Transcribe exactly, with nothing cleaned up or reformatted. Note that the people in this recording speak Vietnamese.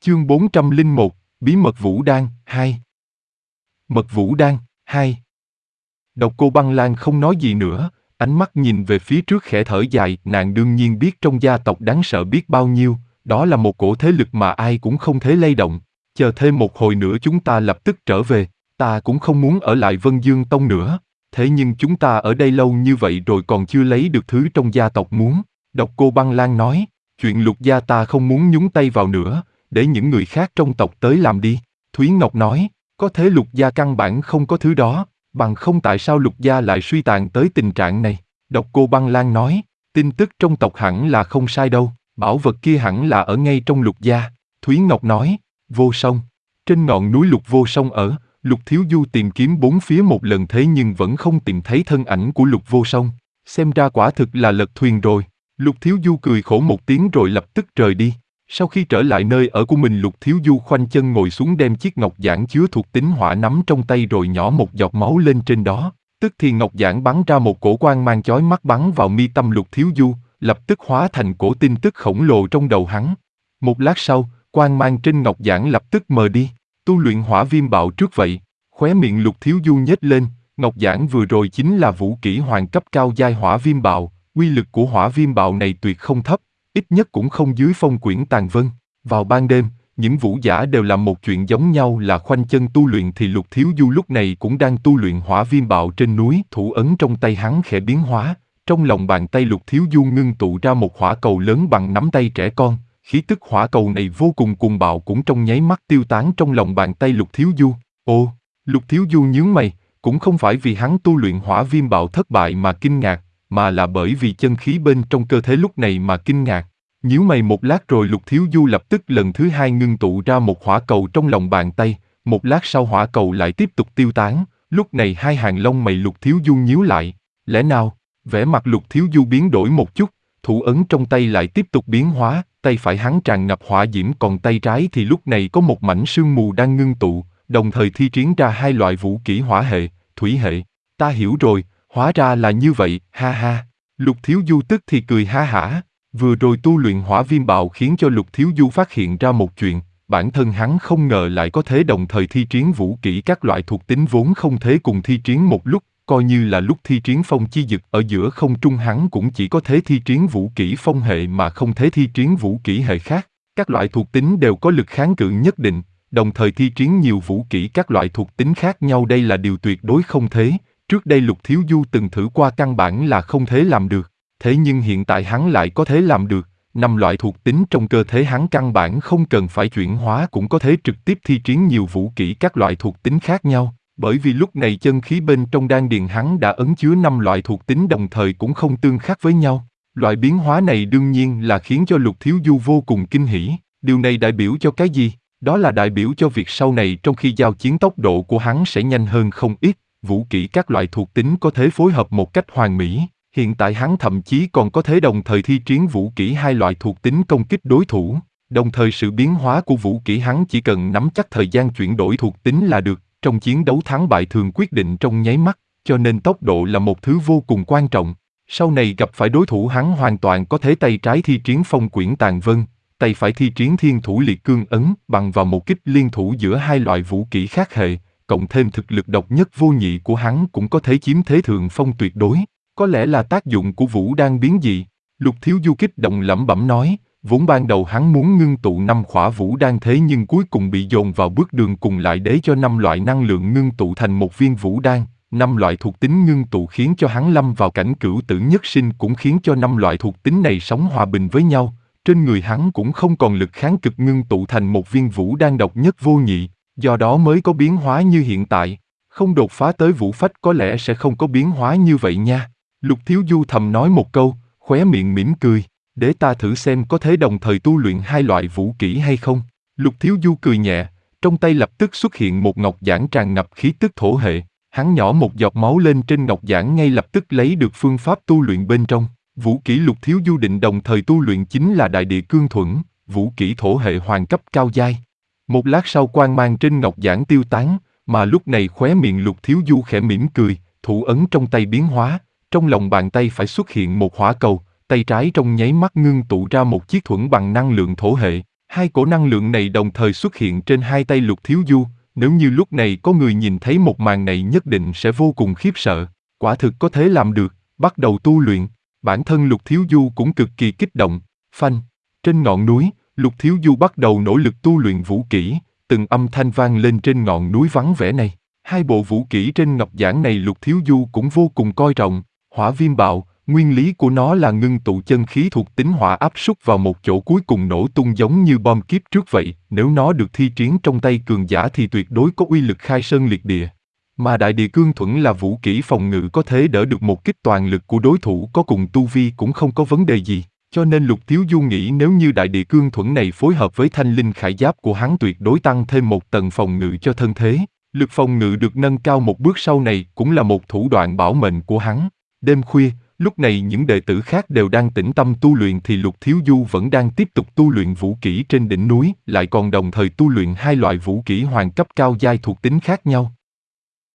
Chương bốn trăm lẻ một, Bí mật Vũ Đan, hai. Mật Vũ Đan, hai. Độc Cô Băng Lan không nói gì nữa, ánh mắt nhìn về phía trước khẽ thở dài, nàng đương nhiên biết trong gia tộc đáng sợ biết bao nhiêu, đó là một cổ thế lực mà ai cũng không thể lay động. Chờ thêm một hồi nữa chúng ta lập tức trở về, ta cũng không muốn ở lại Vân Dương Tông nữa, thế nhưng chúng ta ở đây lâu như vậy rồi còn chưa lấy được thứ trong gia tộc muốn. Độc Cô Băng Lan nói, chuyện Lục gia ta không muốn nhúng tay vào nữa, để những người khác trong tộc tới làm đi. Thúy Ngọc nói, có thế Lục gia căn bản không có thứ đó, bằng không tại sao Lục gia lại suy tàn tới tình trạng này. Độc Cô Băng Lan nói, tin tức trong tộc hẳn là không sai đâu, bảo vật kia hẳn là ở ngay trong Lục gia. Thúy Ngọc nói, Vô Song. Trên ngọn núi Lục Vô Song ở, Lục Thiếu Du tìm kiếm bốn phía một lần thế nhưng vẫn không tìm thấy thân ảnh của Lục Vô Song. Xem ra quả thực là lật thuyền rồi. Lục Thiếu Du cười khổ một tiếng rồi lập tức rời đi. Sau khi trở lại nơi ở của mình, Lục Thiếu Du khoanh chân ngồi xuống đem chiếc ngọc giản chứa thuộc tính hỏa nắm trong tay rồi nhỏ một giọt máu lên trên đó. Tức thì ngọc giản bắn ra một cổ quang mang chói mắt bắn vào mi tâm Lục Thiếu Du, lập tức hóa thành cổ tin tức khổng lồ trong đầu hắn. Một lát sau, quang mang trên ngọc giản lập tức mờ đi. Tu luyện hỏa viêm bạo trước vậy. Khóe miệng Lục Thiếu Du nhếch lên, ngọc giản vừa rồi chính là vũ kỹ hoàng cấp cao giai hỏa viêm bạo. Uy lực của hỏa viêm bạo này tuyệt không thấp, ít nhất cũng không dưới phong quyển tàn vân. Vào ban đêm, những vũ giả đều làm một chuyện giống nhau là khoanh chân tu luyện thì Lục Thiếu Du lúc này cũng đang tu luyện hỏa viêm bạo trên núi. Thủ ấn trong tay hắn khẽ biến hóa, trong lòng bàn tay Lục Thiếu Du ngưng tụ ra một hỏa cầu lớn bằng nắm tay trẻ con. Khí tức hỏa cầu này vô cùng cuồng bạo cũng trong nháy mắt tiêu tán trong lòng bàn tay Lục Thiếu Du. Ô, Lục Thiếu Du nhướng mày, cũng không phải vì hắn tu luyện hỏa viêm bạo thất bại mà kinh ngạc, mà là bởi vì chân khí bên trong cơ thể lúc này mà kinh ngạc. Nhíu mày một lát rồi Lục Thiếu Du lập tức lần thứ hai ngưng tụ ra một hỏa cầu trong lòng bàn tay, một lát sau hỏa cầu lại tiếp tục tiêu tán, lúc này hai hàng lông mày Lục Thiếu Du nhíu lại, lẽ nào? Vẻ mặt Lục Thiếu Du biến đổi một chút, thủ ấn trong tay lại tiếp tục biến hóa, tay phải hắn tràn ngập hỏa diễm còn tay trái thì lúc này có một mảnh sương mù đang ngưng tụ, đồng thời thi triển ra hai loại vũ kỹ hỏa hệ, thủy hệ. Ta hiểu rồi, hóa ra là như vậy, ha ha. Lục Thiếu Du tức thì cười ha hả. Vừa rồi tu luyện hỏa viêm bạo khiến cho Lục Thiếu Du phát hiện ra một chuyện, bản thân hắn không ngờ lại có thể đồng thời thi triển vũ kỹ các loại thuộc tính vốn không thể cùng thi triển một lúc, coi như là lúc thi triển phong chi dực ở giữa không trung hắn cũng chỉ có thể thi triển vũ kỹ phong hệ mà không thể thi triển vũ kỹ hệ khác. Các loại thuộc tính đều có lực kháng cự nhất định, đồng thời thi triển nhiều vũ kỹ các loại thuộc tính khác nhau đây là điều tuyệt đối không thể. Trước đây Lục Thiếu Du từng thử qua căn bản là không thể làm được, thế nhưng hiện tại hắn lại có thể làm được. Năm loại thuộc tính trong cơ thể hắn căn bản không cần phải chuyển hóa cũng có thể trực tiếp thi triển nhiều vũ kỹ các loại thuộc tính khác nhau, bởi vì lúc này chân khí bên trong đan điền hắn đã ấn chứa năm loại thuộc tính đồng thời cũng không tương khắc với nhau. Loại biến hóa này đương nhiên là khiến cho Lục Thiếu Du vô cùng kinh hỉ. Điều này đại biểu cho cái gì? Đó là đại biểu cho việc sau này trong khi giao chiến tốc độ của hắn sẽ nhanh hơn không ít. Vũ kỹ các loại thuộc tính có thể phối hợp một cách hoàn mỹ, hiện tại hắn thậm chí còn có thể đồng thời thi triển vũ kỹ hai loại thuộc tính công kích đối thủ, đồng thời sự biến hóa của vũ kỹ hắn chỉ cần nắm chắc thời gian chuyển đổi thuộc tính là được, trong chiến đấu thắng bại thường quyết định trong nháy mắt, cho nên tốc độ là một thứ vô cùng quan trọng. Sau này gặp phải đối thủ hắn hoàn toàn có thể tay trái thi triển phong quyển tàn vân, tay phải thi triển thiên thủ liệt cương ấn bằng vào một kích liên thủ giữa hai loại vũ kỹ khác hệ. Cộng thêm thực lực độc nhất vô nhị của hắn cũng có thể chiếm thế thượng phong tuyệt đối. Có lẽ là tác dụng của vũ đan biến dị. Lục Thiếu Du kích động lẩm bẩm nói, vốn ban đầu hắn muốn ngưng tụ năm khỏa vũ đan thế nhưng cuối cùng bị dồn vào bước đường cùng lại để cho năm loại năng lượng ngưng tụ thành một viên vũ đan. Năm loại thuộc tính ngưng tụ khiến cho hắn lâm vào cảnh cửu tử nhất sinh cũng khiến cho năm loại thuộc tính này sống hòa bình với nhau. Trên người hắn cũng không còn lực kháng cực ngưng tụ thành một viên vũ đan độc nhất vô nhị. Do đó mới có biến hóa như hiện tại, không đột phá tới vũ phách có lẽ sẽ không có biến hóa như vậy nha. Lục Thiếu Du thầm nói một câu, khóe miệng mỉm cười, để ta thử xem có thể đồng thời tu luyện hai loại vũ kỹ hay không. Lục Thiếu Du cười nhẹ, trong tay lập tức xuất hiện một ngọc giản tràn ngập khí tức thổ hệ, hắn nhỏ một giọt máu lên trên ngọc giản ngay lập tức lấy được phương pháp tu luyện bên trong. Vũ kỹ Lục Thiếu Du định đồng thời tu luyện chính là Đại Địa Cương Thuẫn, vũ kỹ thổ hệ hoàng cấp cao giai. Một lát sau quang mang trên ngọc giản tiêu tán, mà lúc này khóe miệng Lục Thiếu Du khẽ mỉm cười, thủ ấn trong tay biến hóa, trong lòng bàn tay phải xuất hiện một hỏa cầu, tay trái trong nháy mắt ngưng tụ ra một chiếc thuẫn bằng năng lượng thổ hệ, Hai cổ năng lượng này đồng thời xuất hiện trên hai tay Lục Thiếu Du, nếu như lúc này có người nhìn thấy một màn này nhất định sẽ vô cùng khiếp sợ. Quả thực có thể làm được, bắt đầu tu luyện. Bản thân Lục Thiếu Du cũng cực kỳ kích động. Phanh, trên ngọn núi, Lục Thiếu Du bắt đầu nỗ lực tu luyện vũ kỹ, từng âm thanh vang lên trên ngọn núi vắng vẻ này. Hai bộ vũ kỹ trên ngọc giản này Lục Thiếu Du cũng vô cùng coi trọng. Hỏa viêm bạo, nguyên lý của nó là ngưng tụ chân khí thuộc tính hỏa áp suất vào một chỗ cuối cùng nổ tung giống như bom kiếp trước vậy. Nếu nó được thi triển trong tay cường giả thì tuyệt đối có uy lực khai sơn liệt địa. Mà đại địa cương thuẫn là vũ kỹ phòng ngự có thể đỡ được một kích toàn lực của đối thủ có cùng tu vi cũng không có vấn đề gì. Cho nên Lục Thiếu Du nghĩ nếu như đại địa cương thuẫn này phối hợp với thanh linh khải giáp của hắn tuyệt đối tăng thêm một tầng phòng ngự cho thân thế. Lực phòng ngự được nâng cao một bước sau này cũng là một thủ đoạn bảo mệnh của hắn. Đêm khuya, lúc này những đệ tử khác đều đang tĩnh tâm tu luyện thì Lục Thiếu Du vẫn đang tiếp tục tu luyện vũ kỹ trên đỉnh núi, lại còn đồng thời tu luyện hai loại vũ kỹ hoàng cấp cao giai thuộc tính khác nhau.